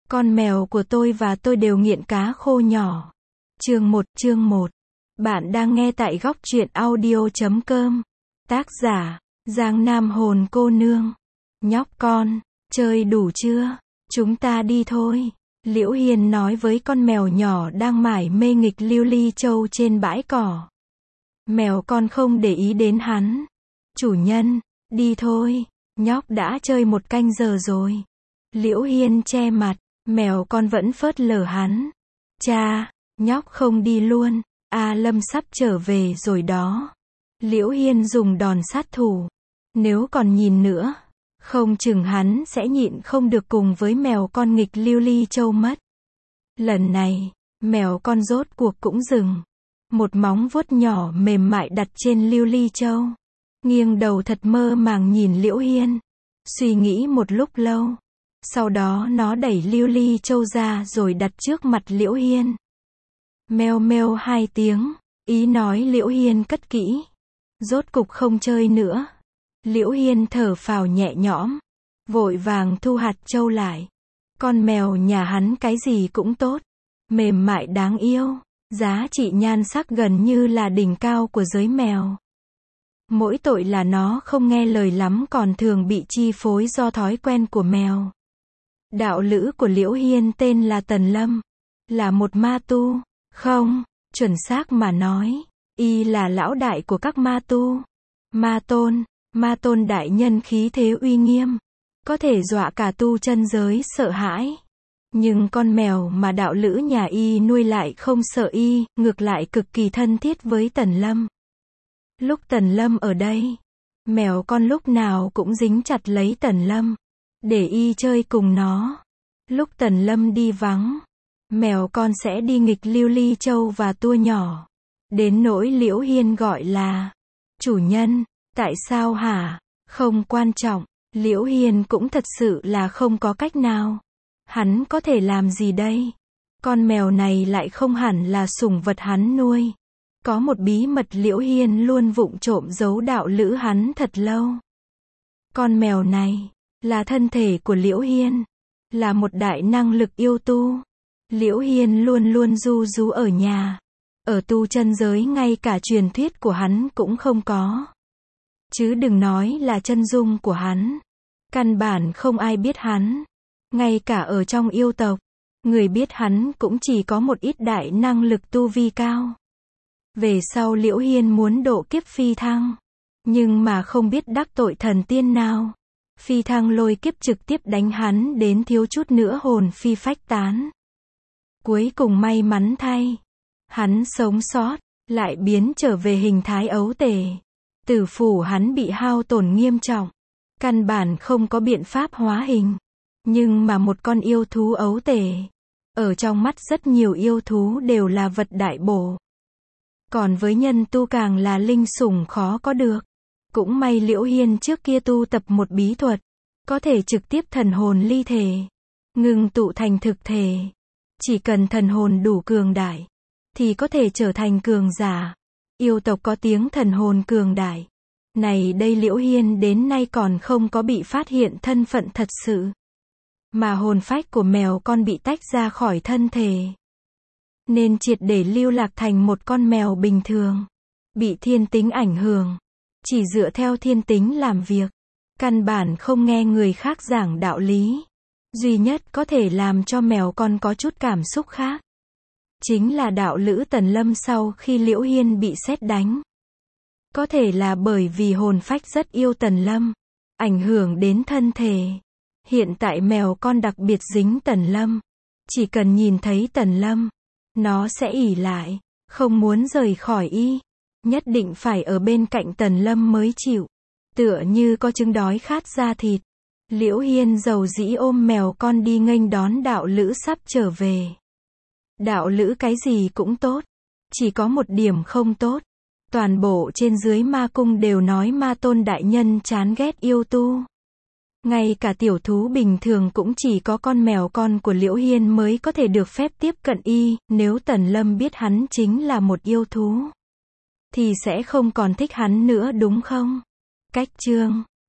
Con mèo của tôi và tôi đều nghiện cá khô nhỏ. Chương 1. Bạn đang nghe tại góc truyện audio.com. Tác giả, Giang Nam Hồn cô nương. Nhóc con, chơi đủ chưa? Chúng ta đi thôi. Liễu Hiên nói với con mèo nhỏ đang mải mê nghịch lưu ly châu trên bãi cỏ. Mèo con không để ý đến hắn. Chủ nhân, đi thôi. Nhóc đã chơi 1 canh giờ rồi. Liễu Hiên che mặt. Mèo con vẫn phớt lờ hắn. Cha, nhóc không đi luôn. A Lâm sắp trở về rồi đó. Liễu Hiên dùng đòn sát thủ. Nếu còn nhìn nữa, không chừng hắn sẽ nhịn không được cùng với mèo con nghịch lưu ly châu mất. Lần này, mèo con rốt cuộc cũng dừng. Một móng vuốt nhỏ mềm mại đặt trên lưu ly châu. Nghiêng đầu thật mơ màng nhìn Liễu Hiên. Suy nghĩ một lúc lâu. Sau đó nó đẩy lưu ly châu ra rồi đặt trước mặt Liễu Hiên. Meo meo 2 tiếng, ý nói Liễu Hiên cất kỹ. Rốt cục không chơi nữa. Liễu Hiên thở phào nhẹ nhõm, vội vàng thu hạt châu lại. Con mèo nhà hắn cái gì cũng tốt, mềm mại đáng yêu, giá trị nhan sắc gần như là đỉnh cao của giới mèo. Mỗi tội là nó không nghe lời lắm, còn thường bị chi phối do thói quen của mèo. Đạo lữ của Liễu Hiên tên là Tần Lâm, là một ma tu. Không, chuẩn xác mà nói, y là lão đại của các ma tu. Ma tôn đại nhân khí thế uy nghiêm, có thể dọa cả tu chân giới sợ hãi. Nhưng con mèo mà đạo lữ nhà y nuôi lại không sợ y, ngược lại cực kỳ thân thiết với Tần Lâm. Lúc Tần Lâm ở đây, mèo con lúc nào cũng dính chặt lấy Tần Lâm, để y chơi cùng nó. Lúc Tần Lâm đi vắng, mèo con sẽ đi nghịch lưu ly châu và tua nhỏ. Đến nỗi Liễu Hiên gọi là chủ nhân, tại sao hả? Không quan trọng, Liễu Hiên cũng thật sự là không có cách nào. Hắn có thể làm gì đây? Con mèo này lại không hẳn là sủng vật hắn nuôi. Có một bí mật Liễu Hiên luôn vụng trộm giấu đạo lữ hắn thật lâu. Con mèo này là thân thể của Liễu Hiên, là một đại năng lực yêu tu. Liễu Hiên luôn luôn du rú ở nhà. Ở tu chân giới ngay cả truyền thuyết của hắn cũng không có. Chứ đừng nói là chân dung của hắn. Căn bản không ai biết hắn. Ngay cả ở trong yêu tộc, người biết hắn cũng chỉ có một ít đại năng lực tu vi cao. Về sau Liễu Hiên muốn độ kiếp phi thăng, nhưng mà không biết đắc tội thần tiên nào. Phi thăng lôi kiếp trực tiếp đánh hắn đến thiếu chút nữa hồn phi phách tán. Cuối cùng may mắn thay, hắn sống sót, lại biến trở về hình thái ấu tể. Tử phủ hắn bị hao tổn nghiêm trọng, căn bản không có biện pháp hóa hình. Nhưng mà một con yêu thú ấu tể, ở trong mắt rất nhiều yêu thú đều là vật đại bổ. Còn với nhân tu càng là linh sủng khó có được. Cũng may Liễu Hiên trước kia tu tập một bí thuật, có thể trực tiếp thần hồn ly thể, ngưng tụ thành thực thể. Chỉ cần thần hồn đủ cường đại, thì có thể trở thành cường giả. Yêu tộc có tiếng thần hồn cường đại. Này đây Liễu Hiên đến nay còn không có bị phát hiện thân phận thật sự. Mà hồn phách của mèo con bị tách ra khỏi thân thể, nên triệt để lưu lạc thành một con mèo bình thường. Bị thiên tính ảnh hưởng, chỉ dựa theo thiên tính làm việc, căn bản không nghe người khác giảng đạo lý. Duy nhất có thể làm cho mèo con có chút cảm xúc khác, chính là đạo lữ Tần Lâm sau khi Liễu Hiên bị sét đánh. Có thể là bởi vì hồn phách rất yêu Tần Lâm, ảnh hưởng đến thân thể. Hiện tại mèo con đặc biệt dính Tần Lâm. Chỉ cần nhìn thấy Tần Lâm, nó sẽ ỷ lại, không muốn rời khỏi y. Nhất định phải ở bên cạnh Tần Lâm mới chịu. Tựa như có trứng đói khát ra thịt. Liễu Hiên dầu dĩ ôm mèo con đi nghênh đón đạo lữ sắp trở về. Đạo lữ cái gì cũng tốt, chỉ có một điểm không tốt. Toàn bộ trên dưới ma cung đều nói ma tôn đại nhân chán ghét yêu tu. Ngay cả tiểu thú bình thường cũng chỉ có con mèo con của Liễu Hiên mới có thể được phép tiếp cận y. Nếu Tần Lâm biết hắn chính là một yêu thú, thì sẽ không còn thích hắn nữa đúng không? Cách chương